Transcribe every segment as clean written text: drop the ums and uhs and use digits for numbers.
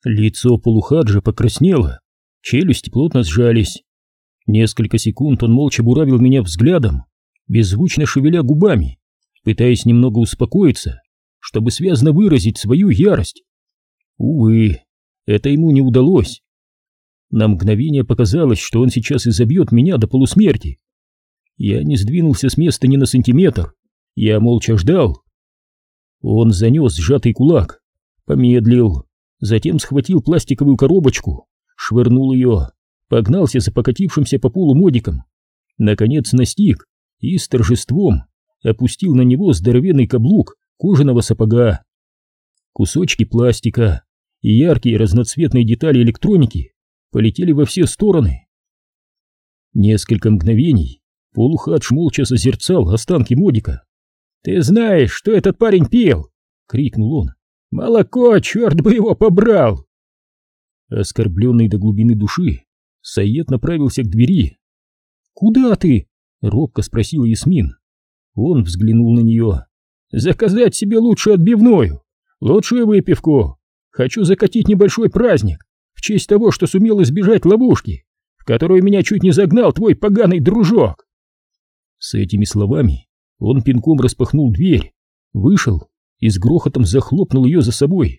Лицо полухаджа покраснело, челюсти плотно сжались. Несколько секунд он молча буравил меня взглядом, беззвучно шевеля губами, пытаясь немного успокоиться, чтобы связно выразить свою ярость. Увы, это ему не удалось. На мгновение показалось, что он сейчас изобьет меня до полусмерти. Я не сдвинулся с места ни на сантиметр, я молча ждал. Он занес сжатый кулак, помедлил, затем схватил пластиковую коробочку, швырнул ее, погнался за покатившимся по полу модиком, наконец настиг и с торжеством опустил на него здоровенный каблук кожаного сапога. Кусочки пластика и яркие разноцветные детали электроники полетели во все стороны. Несколько мгновений полухадж молча созерцал останки модика. «Ты знаешь, что этот парень пил?» — крикнул он. «Молоко, черт бы его побрал!» Оскорбленный до глубины души, Саед направился к двери. «Куда ты?» — робко спросила Ясмин. Он взглянул на нее. «Заказать себе лучшую отбивную, лучшую выпивку. Хочу закатить небольшой праздник в честь того, что сумел избежать ловушки, в которую меня чуть не загнал твой поганый дружок». С этими словами он пинком распахнул дверь, вышел и с грохотом захлопнул ее за собой.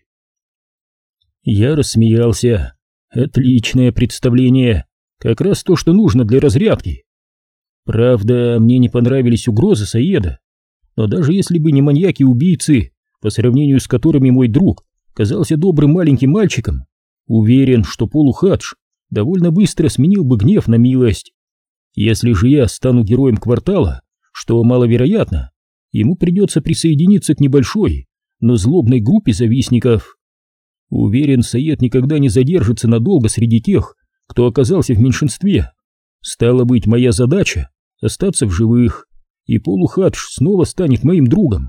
Я рассмеялся. Отличное представление, как раз то, что нужно для разрядки. Правда, мне не понравились угрозы Саеда, но даже если бы не маньяки-убийцы, по сравнению с которыми мой друг казался добрым маленьким мальчиком, уверен, что полухадж довольно быстро сменил бы гнев на милость. Если же я стану героем квартала, что маловероятно, ему придется присоединиться к небольшой, но злобной группе завистников. Уверен, Саед никогда не задержится надолго среди тех, кто оказался в меньшинстве. Стало быть, моя задача — остаться в живых, и полухадж снова станет моим другом.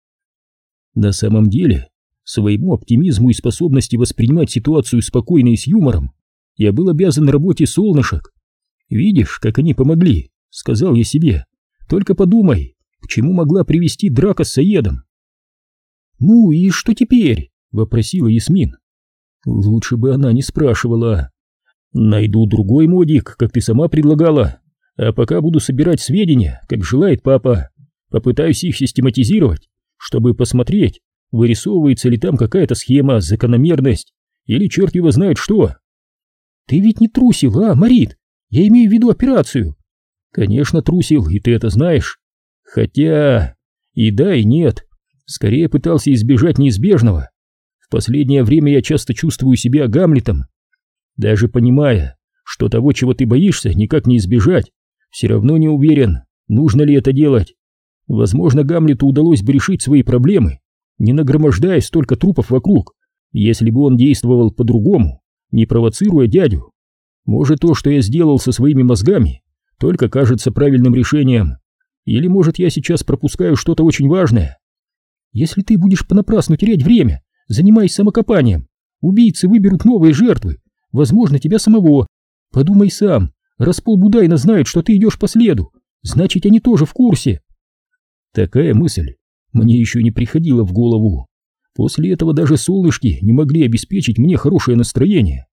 На самом деле, своему оптимизму и способности воспринимать ситуацию спокойно и с юмором я был обязан работе солнышек. «Видишь, как они помогли», — сказал я себе. «Только подумай, к чему могла привести драка с Саедом». «Ну и что теперь?» — вопросила Ясмин. «Лучше бы она не спрашивала. Найду другой модик, как ты сама предлагала, а пока буду собирать сведения, как желает папа. Попытаюсь их систематизировать, чтобы посмотреть, вырисовывается ли там какая-то схема, закономерность или черт его знает что». «Ты ведь не трусил, Марит? Я имею в виду операцию». «Конечно трусил, и ты это знаешь. Хотя и да, и нет. Скорее пытался избежать неизбежного. В последнее время я часто чувствую себя Гамлетом. Даже понимая, что того, чего ты боишься, никак не избежать, все равно не уверен, нужно ли это делать. Возможно, Гамлету удалось бы решить свои проблемы, не нагромождая столько трупов вокруг, если бы он действовал по-другому, не провоцируя дядю. Может, то, что я сделал со своими мозгами, только кажется правильным решением. Или, может, я сейчас пропускаю что-то очень важное. Если ты будешь понапрасну терять время, занимаясь самокопанием, убийцы выберут новые жертвы, возможно, тебя самого. Подумай сам, раз полбудайна знают, что ты идешь по следу, значит, они тоже в курсе». Такая мысль мне еще не приходила в голову. После этого даже солнышки не могли обеспечить мне хорошее настроение.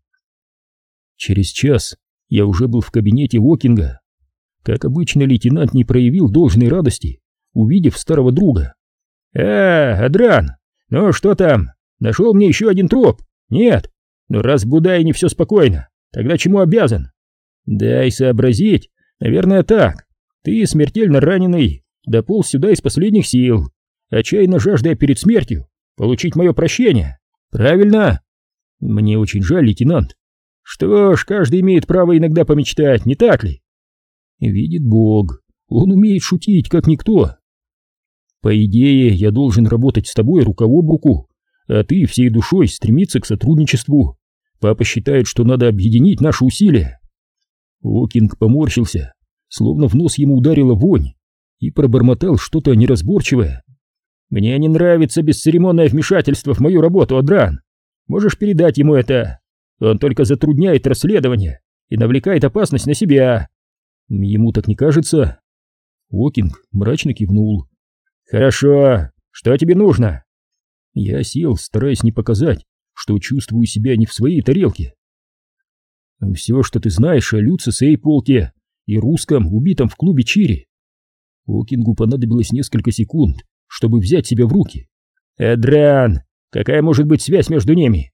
Через час я уже был в кабинете Уокинга. Как обычно, лейтенант не проявил должной радости, увидев старого друга. Адран, ну что там? Нашел мне еще один труп? Нет? Ну раз в Будайне все спокойно, тогда чему обязан? Дай сообразить, наверное так. Ты смертельно раненый, дополз сюда из последних сил, отчаянно жаждая перед смертью получить мое прощение. Правильно? Мне очень жаль, лейтенант. Что ж, каждый имеет право иногда помечтать, не так ли? Видит Бог, он умеет шутить, как никто. По идее, я должен работать с тобой рука об руку, а ты всей душой стремиться к сотрудничеству. Папа считает, что надо объединить наши усилия. Окинг поморщился, словно в нос ему ударила вонь, и пробормотал что-то неразборчивое. «Мне не нравится бесцеремонное вмешательство в мою работу, Адран. Можешь передать ему это? Он только затрудняет расследование и навлекает опасность на себя». Ему так не кажется? Окинг мрачно кивнул. «Хорошо. Что тебе нужно?» Я сел, стараясь не показать, что чувствую себя не в своей тарелке. Все, что ты знаешь о Люце Сейполте и русском, убитом в клубе Чири. Окингу понадобилось несколько секунд, чтобы взять себя в руки. Эдриан, какая может быть связь между ними?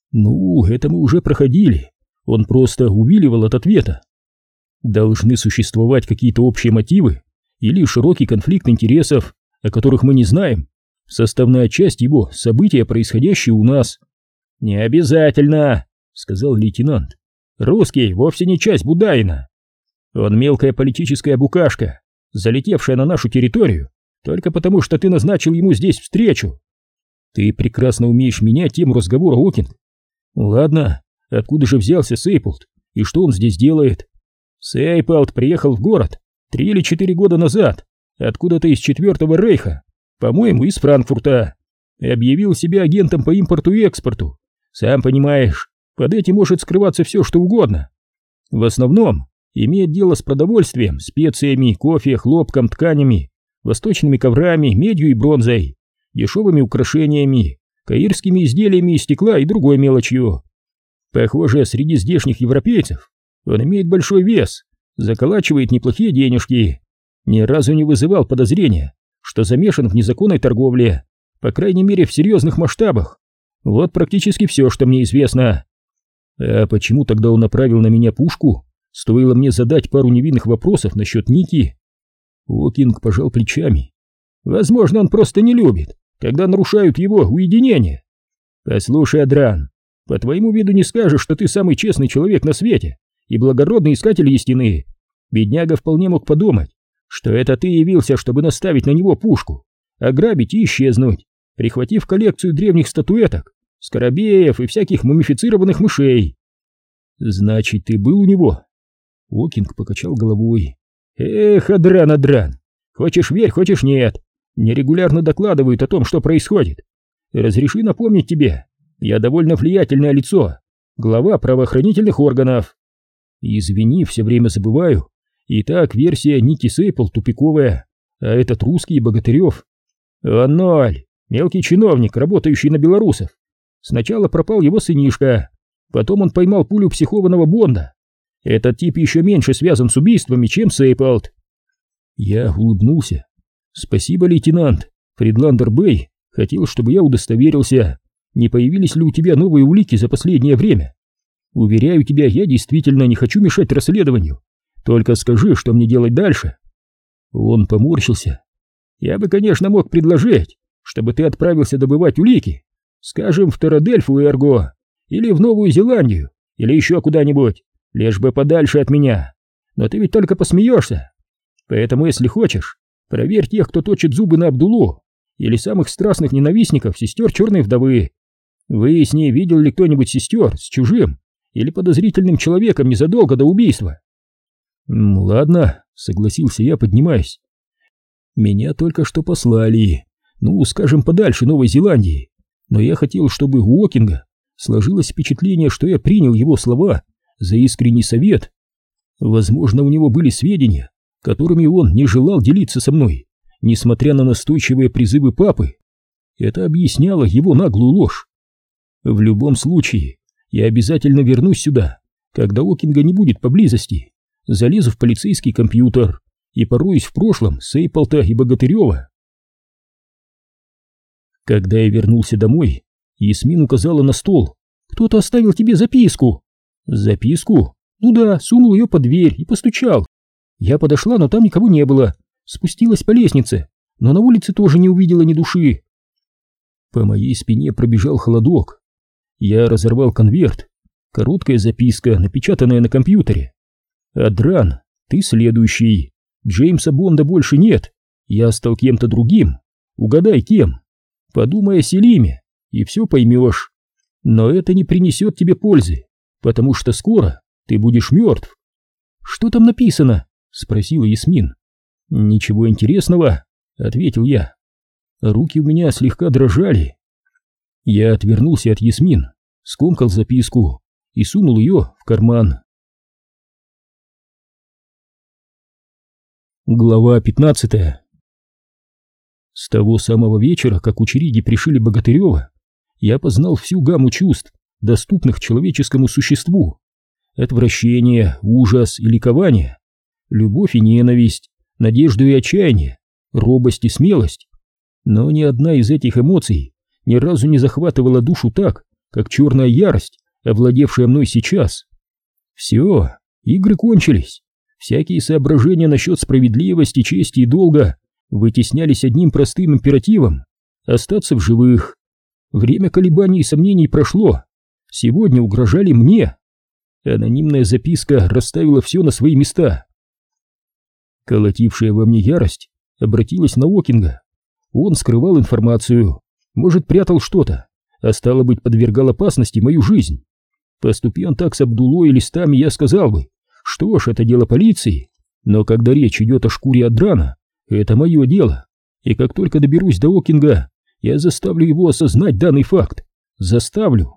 Ну, это мы уже проходили. Он просто увиливал от ответа. Должны существовать какие-то общие мотивы или широкий конфликт интересов, о которых мы не знаем. Составная часть его — события, происходящие у нас. Не обязательно, сказал лейтенант. Русский вовсе не часть Будаина. Он мелкая политическая букашка, залетевшая на нашу территорию только потому, что ты назначил ему здесь встречу. Ты прекрасно умеешь менять тему разговора, Окинг. Ладно, откуда же взялся Сейполт и что он здесь делает? Сейполт приехал в город 3 или 4 года назад, откуда-то из Четвертого Рейха, по-моему, из Франкфурта, и объявил себя агентом по импорту и экспорту. Сам понимаешь, под этим может скрываться все, что угодно. В основном имеет дело с продовольствием, специями, кофе, хлопком, тканями, восточными коврами, медью и бронзой, дешевыми украшениями, каирскими изделиями из стекла и другой мелочью. Похоже, среди здешних европейцев он имеет большой вес, заколачивает неплохие денежки, ни разу не вызывал подозрения, что замешан в незаконной торговле, по крайней мере в серьезных масштабах. Вот практически все, что мне известно. А почему тогда он направил на меня пушку? Стоило мне задать пару невинных вопросов насчет Ники. Окинг пожал плечами. Возможно, он просто не любит, когда нарушают его уединение. Послушай, Адран, по твоему виду не скажешь, что ты самый честный человек на свете и благородный искатель истины. Бедняга вполне мог подумать, что это ты явился, чтобы наставить на него пушку, ограбить и исчезнуть, прихватив коллекцию древних статуэток, скоробеев и всяких мумифицированных мышей. Значит, ты был у него? Окинг покачал головой. Эх, Адран, Адран, хочешь верь, хочешь нет, мне регулярно докладывают о том, что происходит. Разреши напомнить тебе, я довольно влиятельное лицо, глава правоохранительных органов. Извини, все время забываю. Итак, версия Ники Сейпл тупиковая, а этот русский Богатырев. Он ноль, мелкий чиновник, работающий на белорусов. Сначала пропал его сынишка, потом он поймал пулю психованного Бонда. Этот тип еще меньше связан с убийствами, чем Сейполт. Я улыбнулся. Спасибо, лейтенант. Фридландер Бэй хотел, чтобы я удостоверился, не появились ли у тебя новые улики за последнее время. Уверяю тебя, я действительно не хочу мешать расследованию. Только скажи, что мне делать дальше. Он поморщился. Я бы, конечно, мог предложить, чтобы ты отправился добывать улики, скажем, в Терадельфу-Эрго, или в Новую Зеландию, или еще куда-нибудь, лишь бы подальше от меня. Но ты ведь только посмеешься. Поэтому, если хочешь, проверь тех, кто точит зубы на Абдулу, или самых страстных ненавистников сестер Черной Вдовы. Выясни, видел ли кто-нибудь сестер с чужим или подозрительным человеком незадолго до убийства. Ладно, согласился я, поднимаясь. Меня только что послали, ну, скажем, подальше Новой Зеландии, но я хотел, чтобы у Окинга сложилось впечатление, что я принял его слова за искренний совет. Возможно, у него были сведения, которыми он не желал делиться со мной, несмотря на настойчивые призывы папы. Это объясняло его наглую ложь. В любом случае, я обязательно вернусь сюда, когда Окинга не будет поблизости, залезу в полицейский компьютер и пороюсь в прошлом Сейполта и Богатырева. Когда я вернулся домой, Ясмин указала на стол. «Кто-то оставил тебе записку». «Записку?» «Ну да, сунул ее под дверь и постучал. Я подошла, но там никого не было. Спустилась по лестнице, но на улице тоже не увидела ни души». По моей спине пробежал холодок. Я разорвал конверт. Короткая записка, напечатанная на компьютере. «Адран, ты следующий. Джеймса Бонда больше нет. Я стал кем-то другим. Угадай, кем. Подумай о Селиме, и все поймешь. Но это не принесет тебе пользы, потому что скоро ты будешь мертв». «Что там написано?» — спросила Ясмин. «Ничего интересного», — ответил я. Руки у меня слегка дрожали. Я отвернулся от Ясмин, скомкал записку и сунул ее в карман. Глава 15. С того самого вечера, как у Чириги пришили Богатырева, я познал всю гамму чувств, доступных человеческому существу. Отвращение, ужас и ликование, любовь и ненависть, надежду и отчаяние, робость и смелость. Но ни одна из этих эмоций ни разу не захватывала душу так, как черная ярость, овладевшая мной сейчас. Все, игры кончились. Всякие соображения насчет справедливости, чести и долга вытеснялись одним простым императивом — остаться в живых. Время колебаний и сомнений прошло. Сегодня угрожали мне. Анонимная записка расставила все на свои места. Колотившая во мне ярость обратилась на Окинга. Он скрывал информацию, может, прятал что-то, а стало быть, подвергал опасности мою жизнь. Поступи он так с Абдулой и листами, я сказал бы, что ж, это дело полиции, но когда речь идет о шкуре Адрана, это мое дело, и как только доберусь до Окинга, я заставлю его осознать данный факт. Заставлю.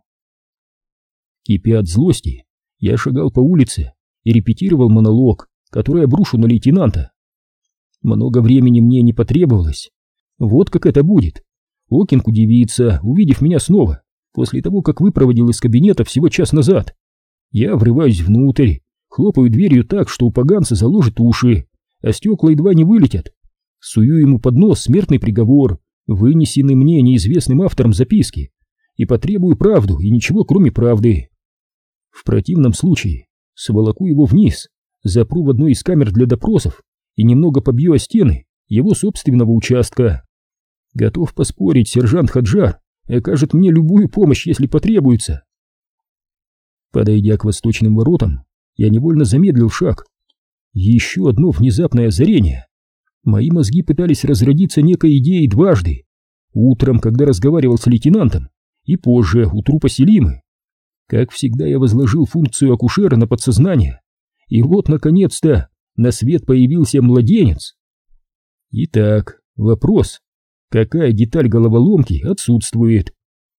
Кипя от злости, я шагал по улице и репетировал монолог, который обрушу на лейтенанта. Много времени мне не потребовалось. Вот как это будет. Окинг удивится, увидев меня снова, после того, как выпроводил из кабинета всего час назад. Я врываюсь внутрь, хлопаю дверью так, что у поганца заложит уши, а стекла едва не вылетят. Сую ему под нос смертный приговор, вынесенный мне неизвестным автором записки, и потребую правду и ничего кроме правды. В противном случае сволоку его вниз, запру в одной из камер для допросов и немного побью о стены его собственного участка. Готов поспорить, сержант Хаджар окажет мне любую помощь, если потребуется. Подойдя к восточным воротам, я невольно замедлил шаг. Еще одно внезапное озарение. Мои мозги пытались разродиться некой идеей дважды. Утром, когда разговаривал с лейтенантом, и позже, у трупа Селимы. Как всегда, я возложил функцию акушера на подсознание. И вот, наконец-то, на свет появился младенец. Итак, вопрос. Какая деталь головоломки отсутствует?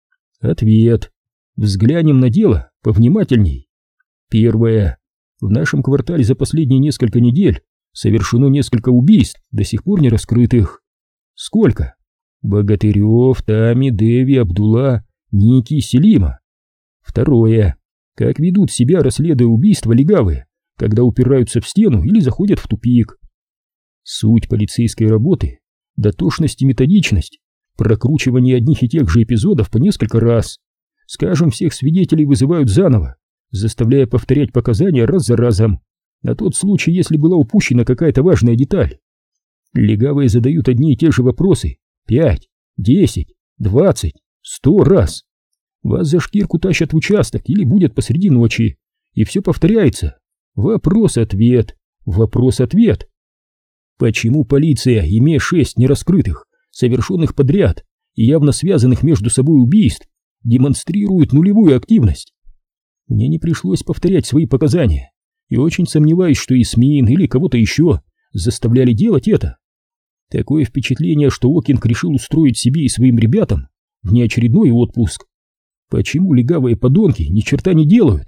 Ответ. Взглянем на дело повнимательней. Первое. В нашем квартале за последние несколько недель совершено несколько убийств, до сих пор не раскрытых. Сколько? Богатырев, Тами, Деви, Абдулла, Ники, Селима. Второе. Как ведут себя, расследуя убийства, легавые, когда упираются в стену или заходят в тупик? Суть полицейской работы — дотошность и методичность, прокручивание одних и тех же эпизодов по несколько раз. Скажем, всех свидетелей вызывают заново, заставляя повторять показания раз за разом, на тот случай, если была упущена какая-то важная деталь. Легавые задают одни и те же вопросы 5, 10, 20, 100 раз. Вас за шкирку тащат в участок или будут посреди ночи, и все повторяется. Вопрос-ответ, вопрос-ответ. Почему полиция, имея 6 нераскрытых, совершенных подряд и явно связанных между собой убийств, демонстрирует нулевую активность? Мне не пришлось повторять свои показания, и очень сомневаюсь, что Ясмин или кого-то еще заставляли делать это. Такое впечатление, что Окинг решил устроить себе и своим ребятам внеочередной отпуск. Почему легавые подонки ни черта не делают?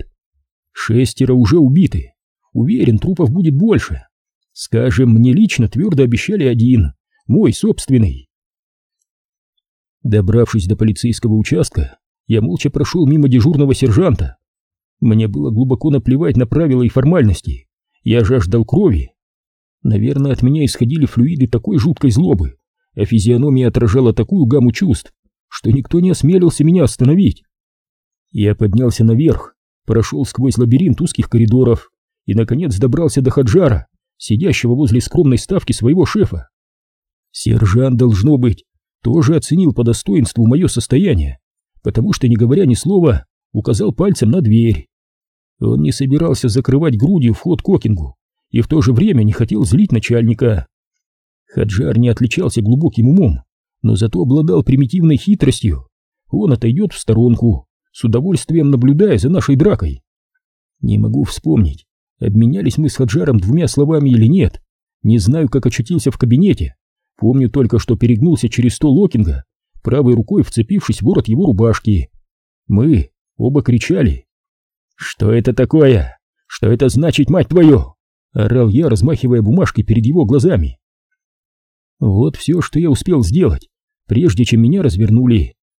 6 уже убиты. Уверен, трупов будет больше. Скажем, мне лично твердо обещали 1, мой собственный. Добравшись до полицейского участка, я молча прошел мимо дежурного сержанта. Мне было глубоко наплевать на правила и формальности. Я жаждал крови. Наверное, от меня исходили флюиды такой жуткой злобы, а физиономия отражала такую гамму чувств, что никто не осмелился меня остановить. Я поднялся наверх, прошел сквозь лабиринт узких коридоров и, наконец, добрался до Хаджара, сидящего возле скромной ставки своего шефа. Сержант, должно быть, тоже оценил по достоинству мое состояние, потому что, не говоря ни слова, указал пальцем на дверь. Он не собирался закрывать грудью вход к Окингу и в то же время не хотел злить начальника. Хаджар не отличался глубоким умом, но зато обладал примитивной хитростью. Он отойдет в сторонку, с удовольствием наблюдая за нашей дракой. Не могу вспомнить, обменялись мы с Хаджаром 2 словами или нет. Не знаю, как очутился в кабинете. Помню только, что перегнулся через стол Окинга, правой рукой вцепившись в ворот его рубашки. Мы оба кричали. «Что это такое? Что это значит, мать твою?» — орал я, размахивая бумажкой перед его глазами. Вот все, что я успел сделать, прежде чем меня развернули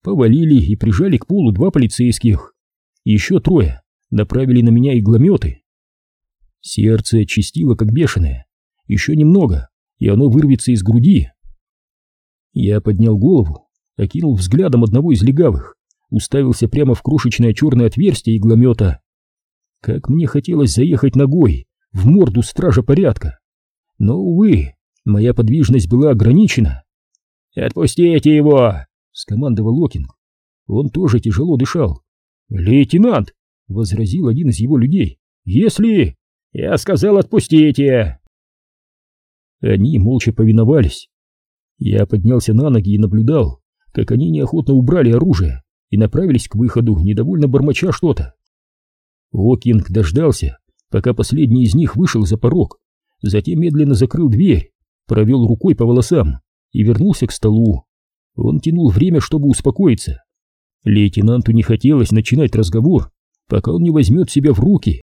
повалили и прижали к полу 2 полицейских. Еще 3 направили на меня иглометы. Сердце чистило как бешеное. Еще немного, и оно вырвется из груди. Я поднял голову, окинул взглядом одного из легавых, уставился прямо в крошечное черное отверстие игломета. Как мне хотелось заехать ногой в морду стража порядка. Но, увы, моя подвижность была ограничена. «Отпустите его!» — скомандовал Окинг. Он тоже тяжело дышал. «Лейтенант!» — возразил один из его людей. «Если...» «Я сказал, отпустите!» Они молча повиновались. Я поднялся на ноги и наблюдал, как они неохотно убрали оружие и направились к выходу, недовольно бормоча что-то. Окинг дождался, пока последний из них вышел за порог, затем медленно закрыл дверь, провел рукой по волосам и вернулся к столу. Он тянул время, чтобы успокоиться. Лейтенанту не хотелось начинать разговор, пока он не возьмет себя в руки.